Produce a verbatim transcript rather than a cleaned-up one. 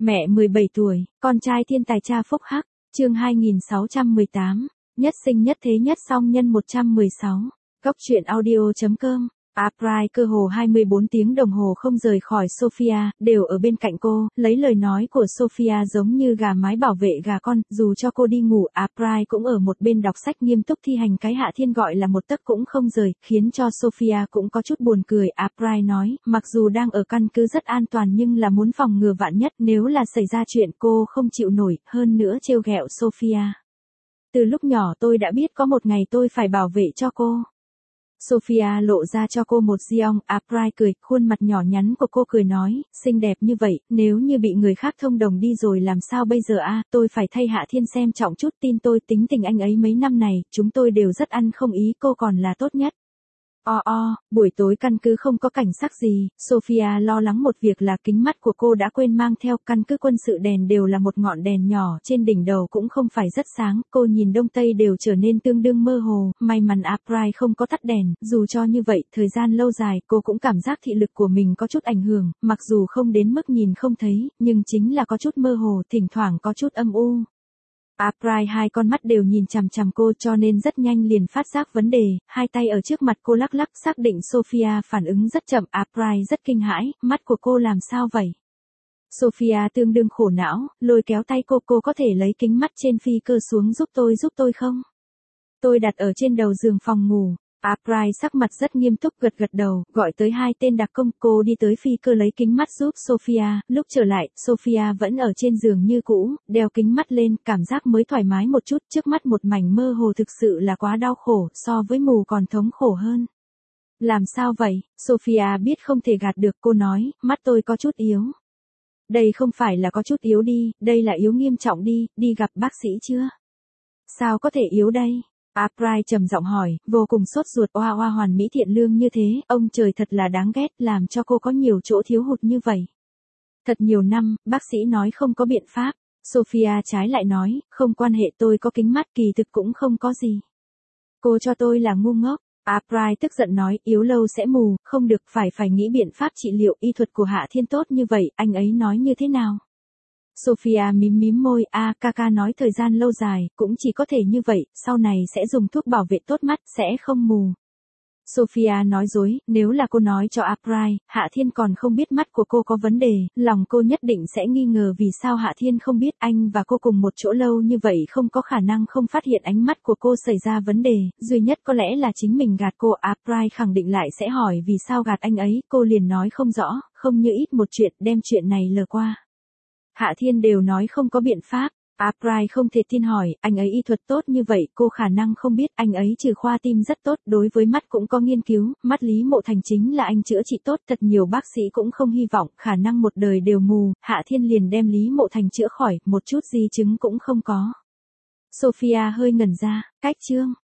Mẹ mười bảy tuổi, con trai thiên tài cha phúc hắc, chương hai nghìn sáu trăm mười tám, nhất sinh nhất thế nhất song nhân một trăm mười sáu, góc truyện audio.com. April cơ hồ hai mươi bốn tiếng đồng hồ không rời khỏi Sophia, đều ở bên cạnh cô, lấy lời nói của Sophia giống như gà mái bảo vệ gà con, dù cho cô đi ngủ, April cũng ở một bên đọc sách nghiêm túc thi hành cái Hạ Thiên gọi là một tấc cũng không rời, khiến cho Sophia cũng có chút buồn cười. April nói, mặc dù đang ở căn cứ rất an toàn nhưng là muốn phòng ngừa vạn nhất, nếu là xảy ra chuyện cô không chịu nổi, hơn nữa trêu ghẹo Sophia. Từ lúc nhỏ tôi đã biết có một ngày tôi phải bảo vệ cho cô. Sophia lộ ra cho cô một giọng. April cười, khuôn mặt nhỏ nhắn của cô cười nói, xinh đẹp như vậy, nếu như bị người khác thông đồng đi rồi làm sao bây giờ a? Tôi phải thay Hạ Thiên xem trọng chút, tin tôi, tính tình anh ấy mấy năm này, chúng tôi đều rất ăn không ý, cô còn là tốt nhất. O o, buổi tối căn cứ không có cảnh sắc gì, Sophia lo lắng một việc là kính mắt của cô đã quên mang theo, căn cứ quân sự đèn đều là một ngọn đèn nhỏ, trên đỉnh đầu cũng không phải rất sáng, cô nhìn đông tây đều trở nên tương đương mơ hồ, may mắn April không có tắt đèn, dù cho như vậy, thời gian lâu dài, cô cũng cảm giác thị lực của mình có chút ảnh hưởng, mặc dù không đến mức nhìn không thấy, nhưng chính là có chút mơ hồ, thỉnh thoảng có chút âm u. April hai con mắt đều nhìn chằm chằm cô cho nên rất nhanh liền phát giác vấn đề, hai tay ở trước mặt cô lắc lắc xác định Sophia phản ứng rất chậm. April rất kinh hãi, mắt của cô làm sao vậy? Sophia tương đương khổ não, lôi kéo tay cô, cô có thể lấy kính mắt trên phi cơ xuống giúp tôi giúp tôi không? Tôi đặt ở trên đầu giường phòng ngủ. April sắc mặt rất nghiêm túc gật gật đầu, gọi tới hai tên đặc công, cô đi tới phi cơ lấy kính mắt giúp Sophia, lúc trở lại, Sophia vẫn ở trên giường như cũ, đeo kính mắt lên, cảm giác mới thoải mái một chút, trước mắt một mảnh mơ hồ thực sự là quá đau khổ, so với mù còn thống khổ hơn. Làm sao vậy? Sophia biết không thể gạt được, cô nói, mắt tôi có chút yếu. Đây không phải là có chút yếu đi, đây là yếu nghiêm trọng đi, đi gặp bác sĩ chưa? Sao có thể yếu đây? April trầm giọng hỏi, vô cùng sốt ruột. Oa oa, hoàn mỹ thiện lương như thế, ông trời thật là đáng ghét, làm cho cô có nhiều chỗ thiếu hụt như vậy. Thật nhiều năm, bác sĩ nói không có biện pháp. Sophia trái lại nói, không quan hệ, tôi có kính mắt, kỳ thực cũng không có gì. Cô cho tôi là ngu ngốc. April tức giận nói, yếu lâu sẽ mù, không được, phải phải nghĩ biện pháp trị liệu. Y thuật của Hạ Thiên tốt như vậy, anh ấy nói như thế nào? Sophia mím mím môi, a Kaka nói thời gian lâu dài, cũng chỉ có thể như vậy, sau này sẽ dùng thuốc bảo vệ tốt mắt, sẽ không mù. Sophia nói dối, nếu là cô nói cho April, Hạ Thiên còn không biết mắt của cô có vấn đề, lòng cô nhất định sẽ nghi ngờ vì sao Hạ Thiên không biết, anh và cô cùng một chỗ lâu như vậy không có khả năng không phát hiện ánh mắt của cô xảy ra vấn đề, duy nhất có lẽ là chính mình gạt cô. April khẳng định lại sẽ hỏi vì sao gạt anh ấy, cô liền nói không rõ, không như ít một chuyện, đem chuyện này lờ qua. Hạ Thiên đều nói không có biện pháp. April không thể tin hỏi, anh ấy y thuật tốt như vậy, cô khả năng không biết, anh ấy trừ khoa tim rất tốt, đối với mắt cũng có nghiên cứu, mắt Lý Mộ Thành chính là anh chữa trị tốt, thật nhiều bác sĩ cũng không hy vọng, khả năng một đời đều mù, Hạ Thiên liền đem Lý Mộ Thành chữa khỏi, một chút di chứng cũng không có. Sophia hơi ngẩn ra, cách chương.